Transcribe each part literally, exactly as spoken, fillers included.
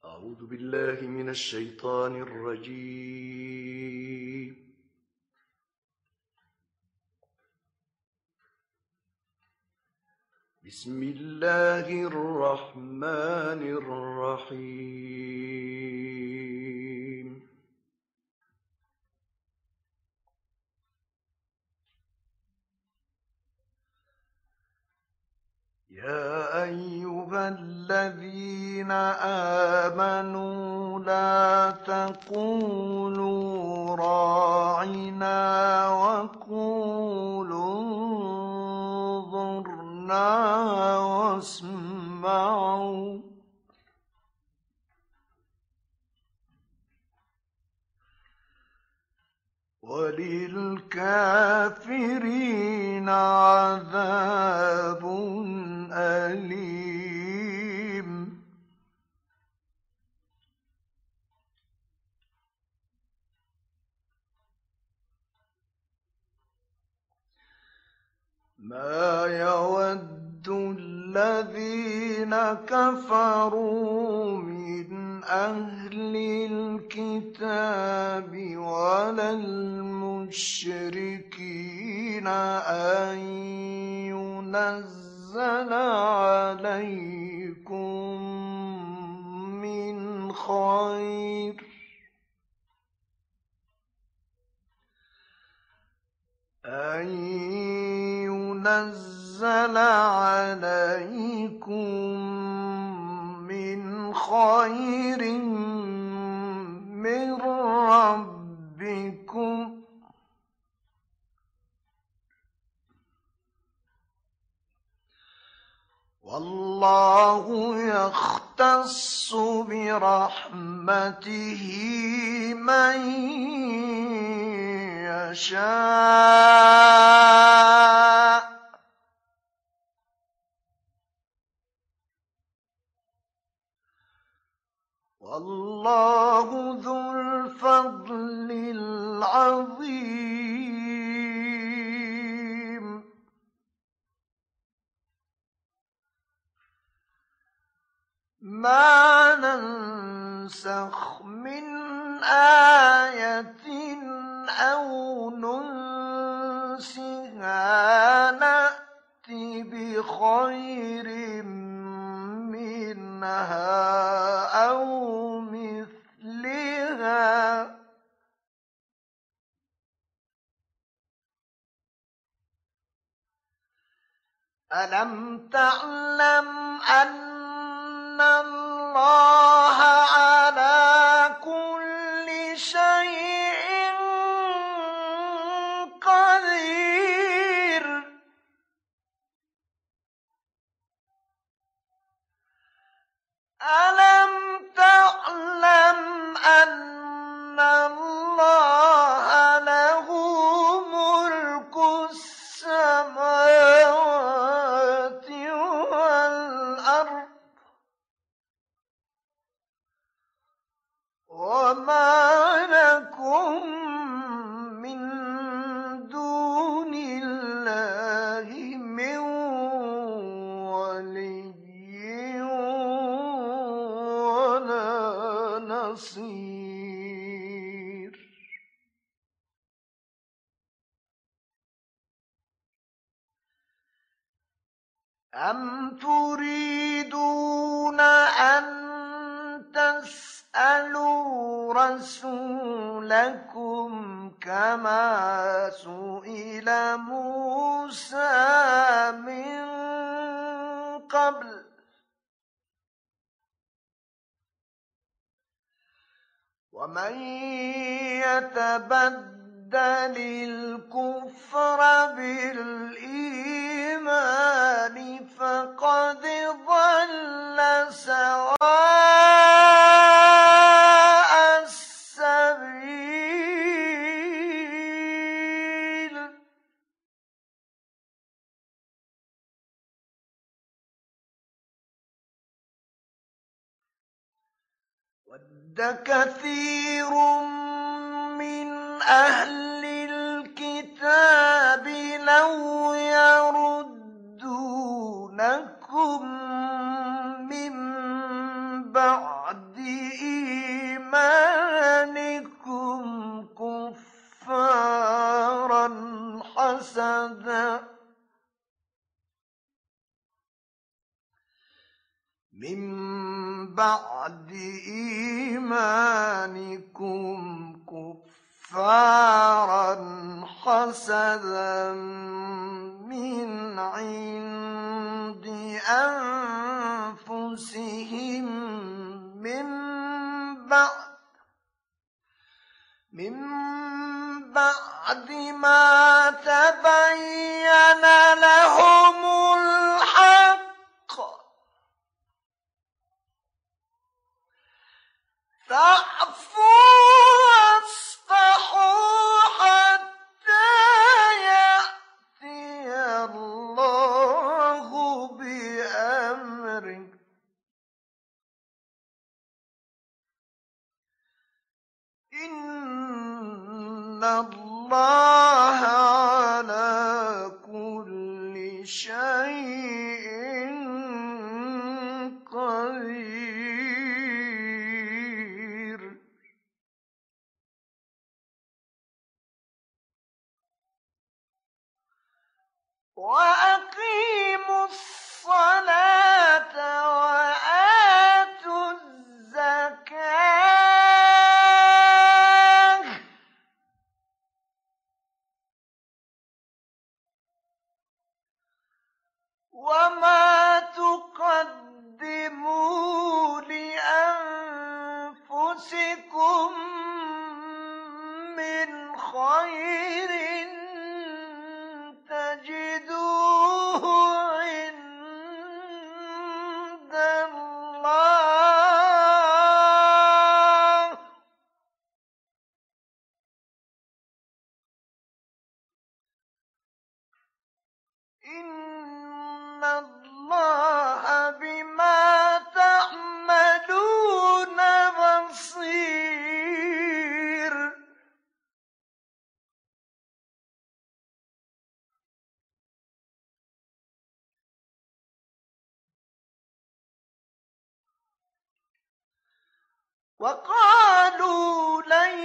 أعوذ بالله من الشيطان الرجيم. بسم الله الرحمن الرحيم. يا أيها الذين آمنوا لا تقولوا راعنا وقولوا انظرنا واسمعوا وللكافرين عذاب أليم. ما يود الذين كفروا من أهل الكتاب ولا المشركين أن ينزل عليكم من خير أن ينزل عليكم من خير من ربكم والله يختص برحمته من يشاء والله ذو الفضل العظيم. ما ننسخ من آية أو ننسها نأت بخير منها أو مثلها ألم تعلم أن الله على كل شيء قدير ألم تعلم أن الله له ملك السماوات والأرض وما لكم من دون الله من ولي ولا نصير. أم تريدون أن تسألوا رسولكم كما سئل موسى من قبل ومن يتبدل الكفر بالإيمان فقد ضل سواء السبيل. ود كثير من أهل الكتاب لو يردونكم من بعد من بعد إيمانكم كفارا حسدا من عند أنفسهم من بعد من بعد ما تبين لهم الحق فاعفوا واصفحوا حتى يأتي الله بأمره إن الله على كل شيء قدير. وأقيموا الصلاة وآتوا الزكاة وما تقدموا لأنفسكم من خير تجدوه عند الله إن الله بما تعملون بصير. وقالوا لن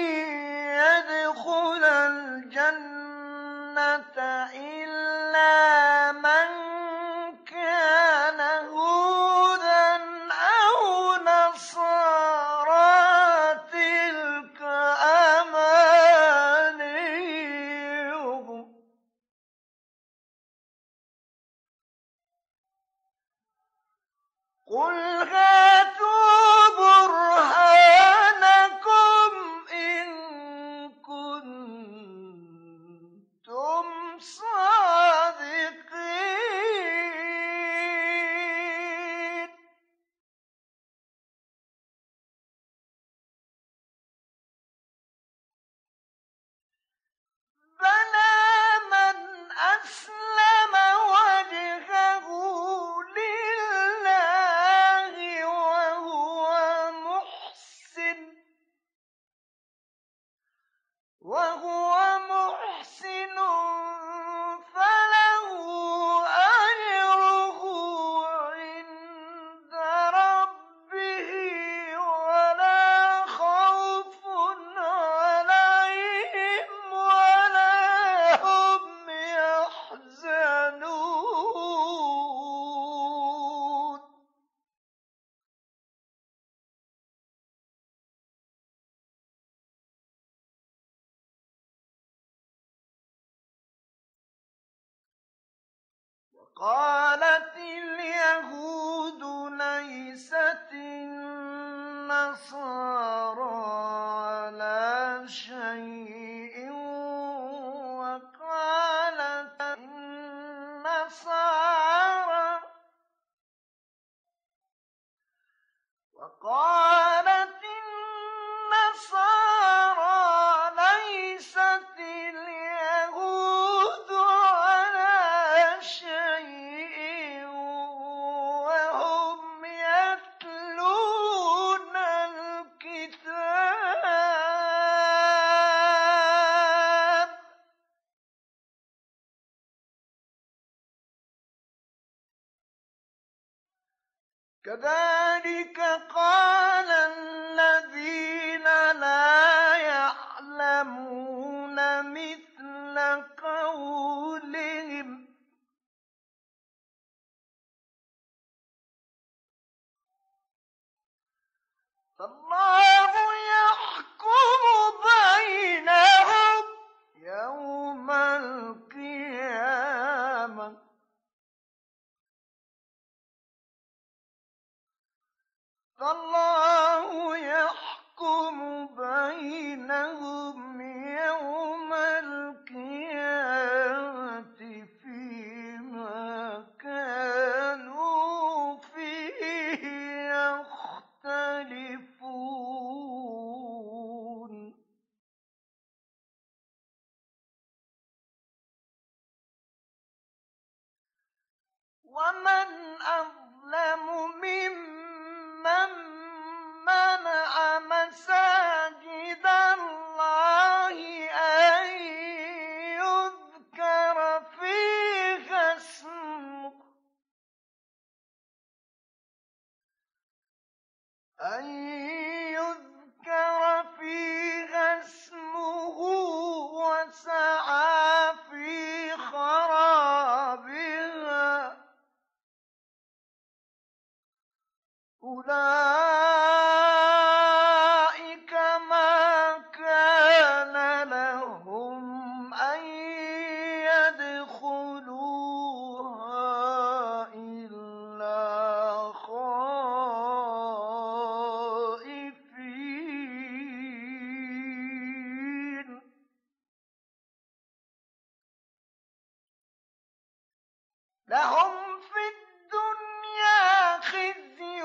يدخل الجنة إلا من كان هودا أو نصارى تلك أمانيهم قل هاتوا برهانكم إن كنتم صادقين. بلى من أسلم وجهه لله وهو محسن وهو محسن فله أجره عند ربه ولا خوف عليهم ولا هم يحزنون. قالت اليهود ليست النصارى على شيء وقالت النصارى وقالت النصارى ليست اليهود على شيء وهم يتلون الكتاب كذلك قال الذين لا يعلمون مثل قولهم فالله يحكم بينهم يوم القيامة فيما كانوا فيه يختلفون. ومن أظلم ممن منع مساجد الله أن يذكر فيها اسمه أن يذكر فيها اسمه وسعى في خرابها أولئك ما كان لهم أن يدخلوها إلا خائفين. لهم في الدنيا خزي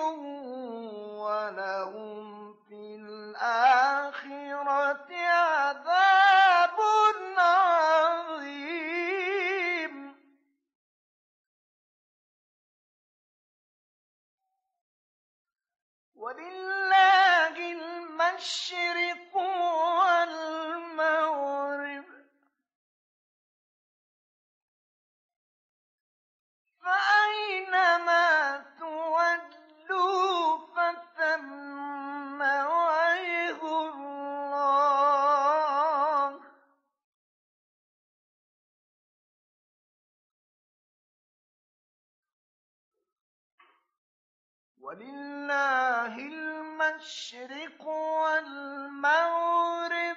ولهم في الآخرة عذاب عظيم. ولله المشرق والمغرب فأينما تولوا فثم وجه الله ولله المشرق والمغرب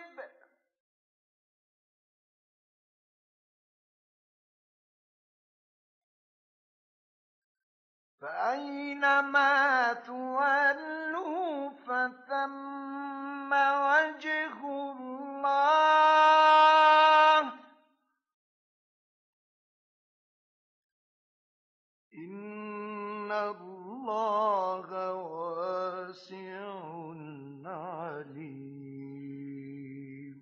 فأينما تولوا فثم وجه الله إن الله واسع عليم.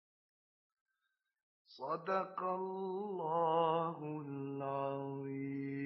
صدق الله العظيم.